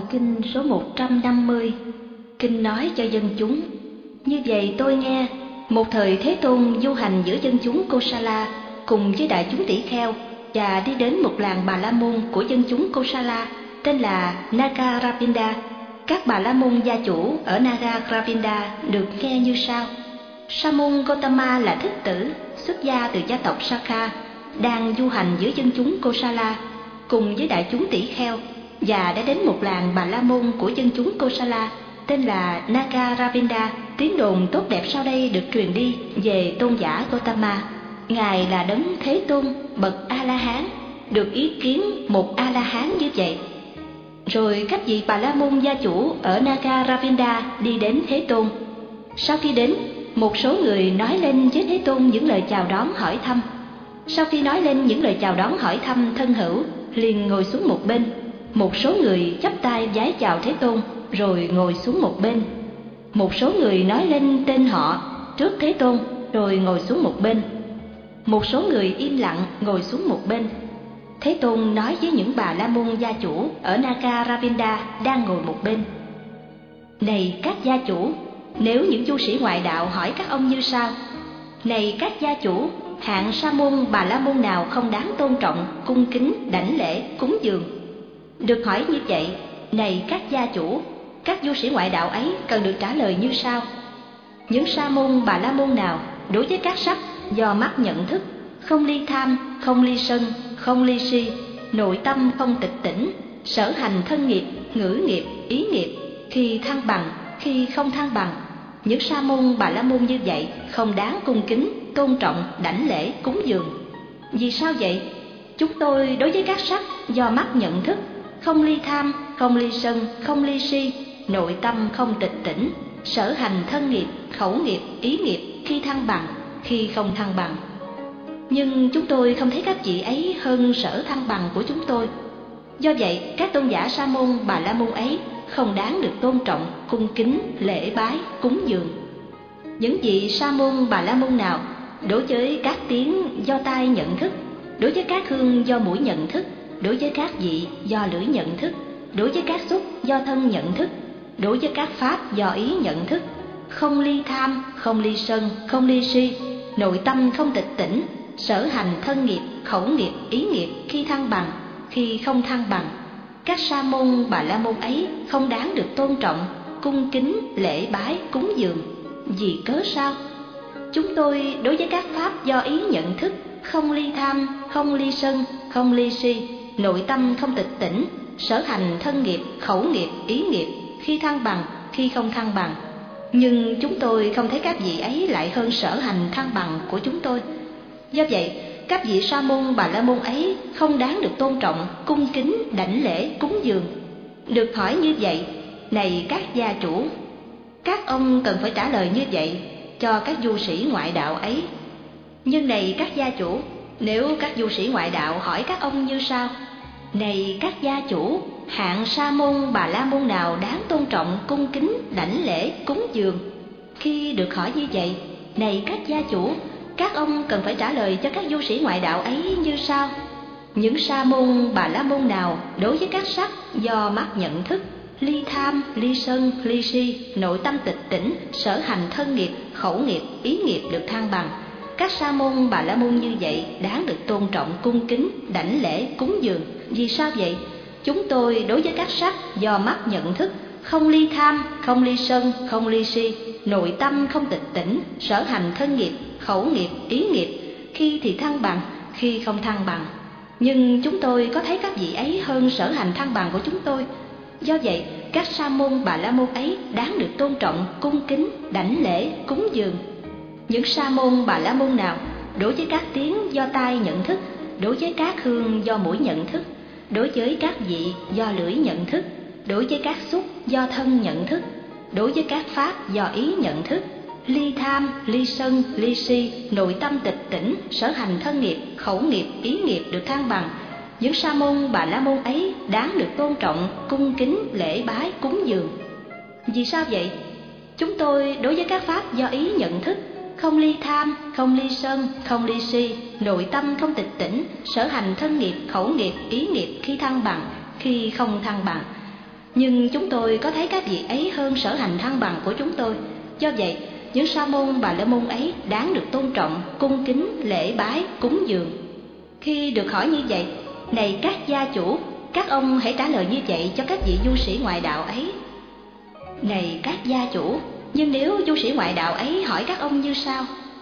kinh số 150. Kinh nói cho dân chúng: Như vậy tôi nghe, một thời Thế Tôn du hành giữa dân chúng Kosala cùng với đại chúng tỷ kheo, và đi đến một làng Bà La Môn của dân chúng Kosala tên là Nagaravinda. Các Bà La Môn gia chủ ở Nagaravinda được nghe như sau: Sa môn Gotama là thích tử, xuất gia từ gia tộc Sakha, đang du hành giữa dân chúng Kosala cùng với đại chúng tỷ kheo, và đã đến một làng Bà La Môn của dân chúng Kosala tên là Nagaravinda. Tiếng đồn tốt đẹp sau đây được truyền đi về tôn giả Gotama. Ngài là đấng Thế Tôn bậc A La Hán, được ý kiến một A La Hán như vậy. Rồi các vị Bà La Môn gia chủ ở Nagaravinda đi đến Thế Tôn. Sau khi đến, một số người nói lên với Thế Tôn những lời chào đón hỏi thăm. Sau khi nói lên những lời chào đón hỏi thăm thân hữu, liền ngồi xuống một bên. Một số người chắp tay vái chào Thế Tôn rồi ngồi xuống một bên. Một số người nói lên tên họ trước Thế Tôn rồi ngồi xuống một bên. Một số người im lặng ngồi xuống một bên. Thế Tôn nói với những Bà La Môn gia chủ ở Nagaravinda đang ngồi một bên: Này các gia chủ, nếu những tu sĩ ngoại đạo hỏi các ông như sau: Này các gia chủ, hạng sa môn Bà La Môn nào không đáng tôn trọng, cung kính, đảnh lễ, cúng dường? Được hỏi như vậy, này các gia chủ, các du sĩ ngoại đạo ấy cần được trả lời như sau: Những sa môn Bà La Môn nào đối với các sắc do mắt nhận thức, không ly tham, không ly sân, không ly si, nội tâm không tịch tỉnh, sở hành thân nghiệp, ngữ nghiệp, ý nghiệp, khi thăng bằng, khi không thăng bằng, những sa môn Bà La Môn như vậy không đáng cung kính, tôn trọng, đảnh lễ, cúng dường. Vì sao vậy? Chúng tôi đối với các sắc do mắt nhận thức, không ly tham, không ly sân, không ly si, nội tâm không tịch tỉnh, sở hành thân nghiệp, khẩu nghiệp, ý nghiệp, khi thăng bằng, khi không thăng bằng. Nhưng chúng tôi không thấy các vị ấy hơn sở thăng bằng của chúng tôi. Do vậy, các tôn giả sa môn Bà La Môn ấy không đáng được tôn trọng, cung kính, lễ bái, cúng dường. Những vị sa môn Bà La Môn nào đối với các tiếng do tai nhận thức, đối với các hương do mũi nhận thức, đối với các vị do lưỡi nhận thức, đối với các xúc do thân nhận thức, đối với các pháp do ý nhận thức, không ly tham, không ly sân, không ly si, nội tâm không tịch tỉnh, sở hành thân nghiệp, khẩu nghiệp, ý nghiệp, khi thăng bằng, khi không thăng bằng, các sa môn Bà La Môn ấy không đáng được tôn trọng, cung kính, lễ bái, cúng dường. Vì cớ sao? Chúng tôi đối với các pháp do ý nhận thức, không ly tham, không ly sân, không ly si, nội tâm không tịch tỉnh, sở hành thân nghiệp, khẩu nghiệp, ý nghiệp, khi thăng bằng, khi không thăng bằng. Nhưng chúng tôi không thấy các vị ấy lại hơn sở hành thăng bằng của chúng tôi. Do vậy, các vị sa môn Bà La Môn ấy không đáng được tôn trọng, cung kính, đảnh lễ, cúng dường. Được hỏi như vậy, này các gia chủ, các ông cần phải trả lời như vậy cho các du sĩ ngoại đạo ấy. Nhưng này các gia chủ, nếu các du sĩ ngoại đạo hỏi các ông như sau: Này các gia chủ, hạng sa môn Bà La Môn nào đáng tôn trọng, cung kính, đảnh lễ, cúng dường? Khi được hỏi như vậy, này các gia chủ, các ông cần phải trả lời cho các du sĩ ngoại đạo ấy như sau: Những sa môn Bà La Môn nào đối với các sắc do mắt nhận thức, ly tham, ly sân, ly si, nội tâm tịch tỉnh, sở hành thân nghiệp, khẩu nghiệp, ý nghiệp được thăng bằng, các sa môn Bà La Môn như vậy đáng được tôn trọng, cung kính, đảnh lễ, cúng dường. Vì sao vậy? Chúng tôi đối với các sắc do mắt nhận thức, không ly tham, không ly sân, không ly si, nội tâm không tịch tỉnh, sở hành thân nghiệp, khẩu nghiệp, ý nghiệp, khi thì thăng bằng, khi không thăng bằng. Nhưng chúng tôi có thấy các vị ấy hơn sở hành thăng bằng của chúng tôi. Do vậy, các sa môn Bà La Môn ấy đáng được tôn trọng, cung kính, đảnh lễ, cúng dường. Những sa môn Bà La Môn nào đối với các tiếng do tai nhận thức, đối với các hương do mũi nhận thức, đối với các vị do lưỡi nhận thức, đối với các xúc do thân nhận thức, đối với các pháp do ý nhận thức, ly tham, ly sân, ly si, nội tâm tịch tỉnh, sở hành thân nghiệp, khẩu nghiệp, ý nghiệp được thăng bằng, những sa môn Bà La Môn ấy đáng được tôn trọng, cung kính, lễ bái, cúng dường. Vì sao vậy? Chúng tôi đối với các pháp do ý nhận thức, không ly tham, không ly sân, không ly si, nội tâm không tịch tỉnh, sở hành thân nghiệp, khẩu nghiệp, ý nghiệp, khi thăng bằng, khi không thăng bằng. nhưng chúng tôi có thấy các vị ấy hơn sở hành thăng bằng của chúng tôi. Do vậy, những sa môn Bà La Môn ấy đáng được tôn trọng, cung kính, lễ bái, cúng dường. Khi được hỏi như vậy, này các gia chủ, các ông hãy trả lời như vậy cho các vị du sĩ ngoại đạo ấy. Này các gia chủ, nhưng nếu du sĩ ngoại đạo ấy hỏi các ông như sau: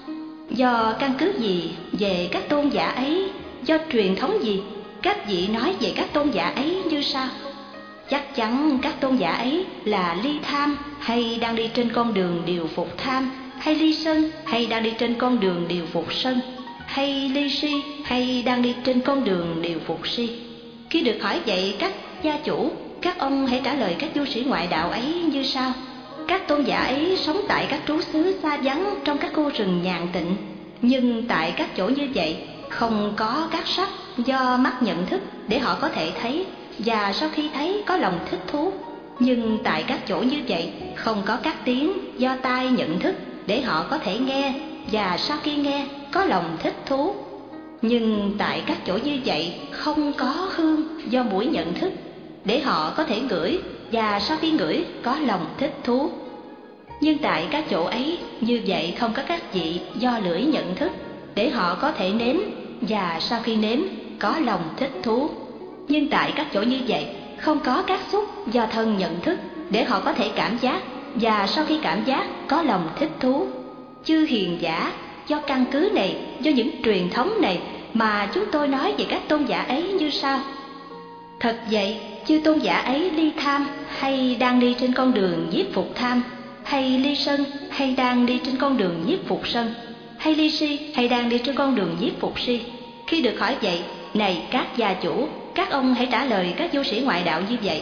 do căn cứ gì về các tôn giả ấy, do truyền thống gì các vị nói về các tôn giả ấy như sau? Chắc chắn các tôn giả ấy là ly tham hay đang đi trên con đường điều phục tham, hay ly sân hay đang đi trên con đường điều phục sân, hay ly si hay đang đi trên con đường điều phục si. Khi được hỏi vậy các gia chủ, các ông hãy trả lời các du sĩ ngoại đạo ấy như sau: các tôn giả ấy sống tại các trú xứ xa vắng trong các khu rừng nhàn tịnh, nhưng tại các chỗ như vậy không có các sắc do mắt nhận thức để họ có thể thấy, và sau khi thấy có lòng thích thú. Nhưng tại các chỗ như vậy không có các tiếng do tai nhận thức để họ có thể nghe, và sau khi nghe có lòng thích thú. Nhưng tại các chỗ như vậy không có hương do mũi nhận thức để họ có thể ngửi, và sau khi ngửi có lòng thích thú. Nhưng tại các chỗ ấy như vậy không có các vị do lưỡi nhận thức để họ có thể nếm, và sau khi nếm có lòng thích thú. Nhưng tại các chỗ như vậy không có các xúc do thân nhận thức để họ có thể cảm giác, và sau khi cảm giác có lòng thích thú. Chư hiền giả, do căn cứ này, do những truyền thống này mà chúng tôi nói về các tôn giả ấy như sau: thật vậy, chư tôn giả ấy ly tham hay đang đi trên con đường giết phục tham, hay ly sân hay đang đi trên con đường giết phục sân, hay ly si hay đang đi trên con đường giết phục si. Khi được hỏi vậy, này các gia chủ, các ông hãy trả lời các du sĩ ngoại đạo như vậy.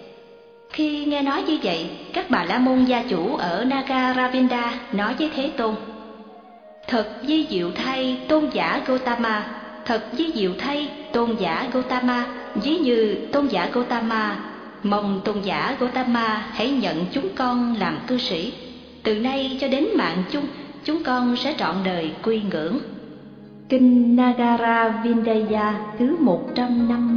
Khi nghe nói như vậy, các Bà La Môn gia chủ ở Nagaravinda nói với Thế Tôn: thật vi diệu thay tôn giả Gotama, thật vi diệu thay tôn giả Gotama. Ví như tôn giả Gotama, mong tôn giả Gotama hãy nhận chúng con làm cư sĩ. Từ nay cho đến mạng chung, chúng con sẽ trọn đời quy ngưỡng. Kinh Nagara Vindaya thứ 150.